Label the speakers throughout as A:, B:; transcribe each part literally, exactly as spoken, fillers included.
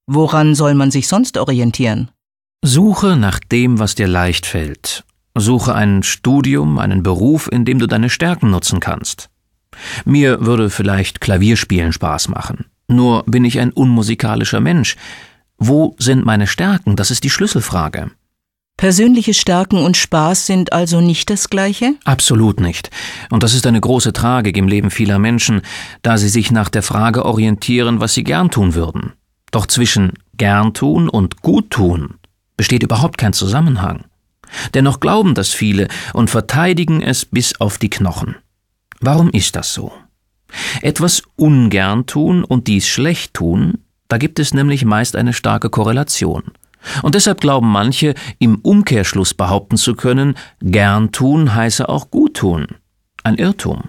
A: Woran soll man sich sonst orientieren?
B: Suche nach dem, was dir leicht fällt. Suche ein Studium, einen Beruf, in dem du deine Stärken nutzen kannst. Mir würde vielleicht Klavierspielen Spaß machen. Nur bin ich ein unmusikalischer Mensch. Wo sind meine Stärken? Das ist die Schlüsselfrage.
A: Persönliche Stärken und Spaß sind also nicht das Gleiche?
B: Absolut nicht. Und das ist eine große Tragik im Leben vieler Menschen, da sie sich nach der Frage orientieren, was sie gern tun würden. Doch zwischen gern tun und gut tun besteht überhaupt kein Zusammenhang. Dennoch glauben das viele und verteidigen es bis auf die Knochen. Warum ist das so? Etwas ungern tun und dies schlecht tun, da gibt es nämlich meist eine starke Korrelation. Und deshalb glauben manche, im Umkehrschluss behaupten zu können, gern tun heiße auch gut tun. Ein Irrtum.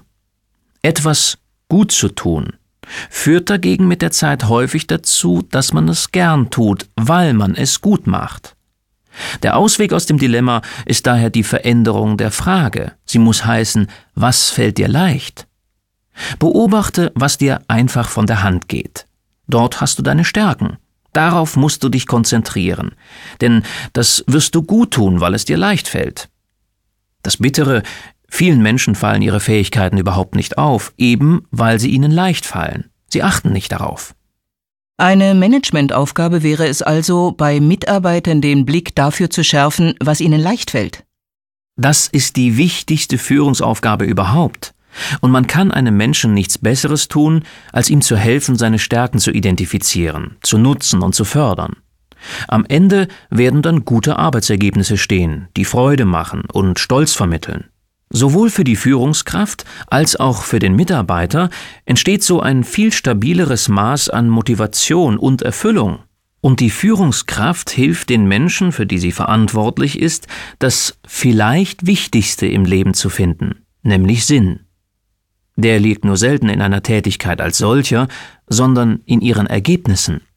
B: Etwas gut zu tun führt dagegen mit der Zeit häufig dazu, dass man es gern tut, weil man es gut macht. Der Ausweg aus dem Dilemma ist daher die Veränderung der Frage. Sie muss heißen, was fällt dir leicht? Beobachte, was dir einfach von der Hand geht. Dort hast du deine Stärken. Darauf musst du dich konzentrieren, denn das wirst du gut tun, weil es dir leicht fällt. Das Bittere, vielen Menschen fallen ihre Fähigkeiten überhaupt nicht auf, eben weil sie ihnen leicht fallen. Sie achten nicht darauf.
A: Eine Managementaufgabe wäre es also, bei Mitarbeitern den Blick dafür zu schärfen, was ihnen leicht fällt.
B: Das ist die wichtigste Führungsaufgabe überhaupt. Und man kann einem Menschen nichts Besseres tun, als ihm zu helfen, seine Stärken zu identifizieren, zu nutzen und zu fördern. Am Ende werden dann gute Arbeitsergebnisse stehen, die Freude machen und Stolz vermitteln. Sowohl für die Führungskraft als auch für den Mitarbeiter entsteht so ein viel stabileres Maß an Motivation und Erfüllung. Und die Führungskraft hilft den Menschen, für die sie verantwortlich ist, das vielleicht Wichtigste im Leben zu finden, nämlich Sinn. Der liegt nur selten in einer Tätigkeit als solcher, sondern in ihren Ergebnissen.